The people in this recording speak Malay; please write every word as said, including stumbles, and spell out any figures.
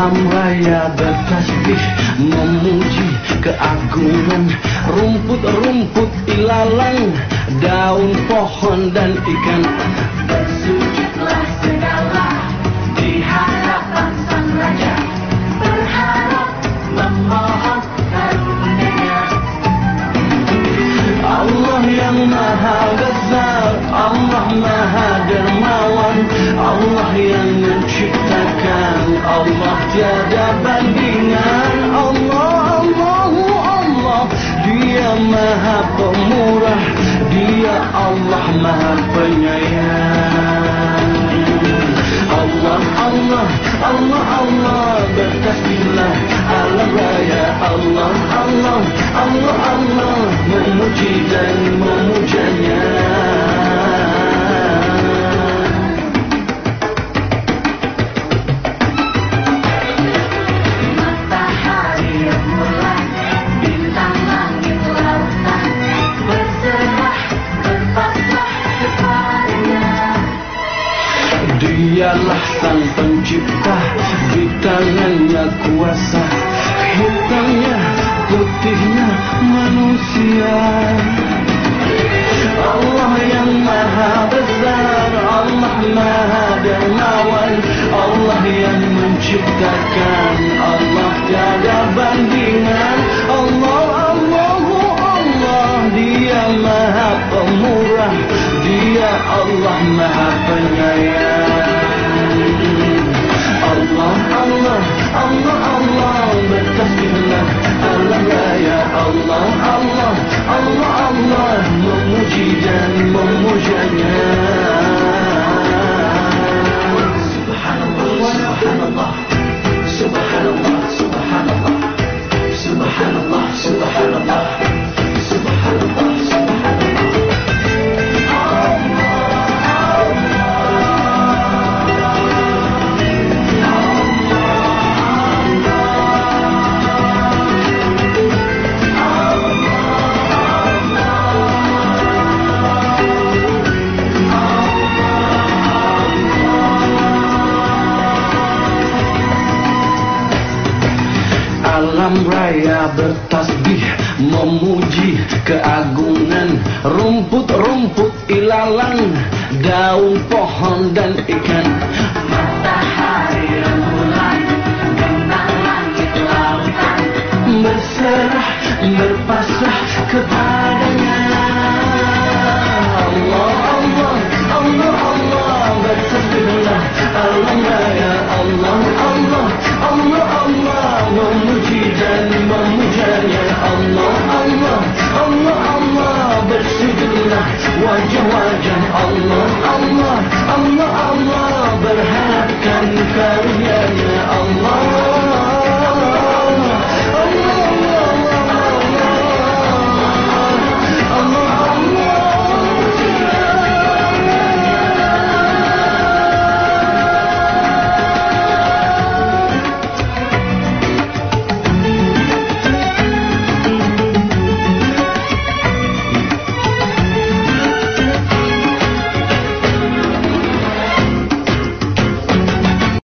Alam raya bertasbih memuji keagungan rumput-rumput ilalang, daun pohon dan ikan. Bersujudlah segala di hadapan Sang Raja, berharap memohon karunia. Allah yang maha besar, Allah maha dermawan, Allah yang menciptakan, Allah tiada bandingan. Allah, Allahu Allah, Dia maha pemurah, Dia Allah maha penyayang. Allah, Allah, Allah, Allah, bertasbihlah alam raya. Allah, Allah, Allah, Allah, memuji dan memujanya. Matahari rembulan, bintang langit lautan, berserah berpasrah kepadanya. Dialah sang pencipta, di tangannya kuasa, hitamnya putihnya manusia. Allah yang maha besar, Allah maha dermawan, Allah yang menciptakan, Allah tiada bandingan. Allah, Allahu Allah, Dia maha pemurah, Dia Allah maha penyayang. Allah, Allah, Allah, Allah, bertasbihlah alam raya. Allah, Allah, Allah, Allah, memuji dan memujanya. Subhanallah, Subhanallah, Subhanallah, Subhanallah, Subhanallah, Subhanallah, Subhanallah, Subhanallah. Alam raya bertasbih memuji keagungan rumput-rumput ilalang, daun pohon dan ikan.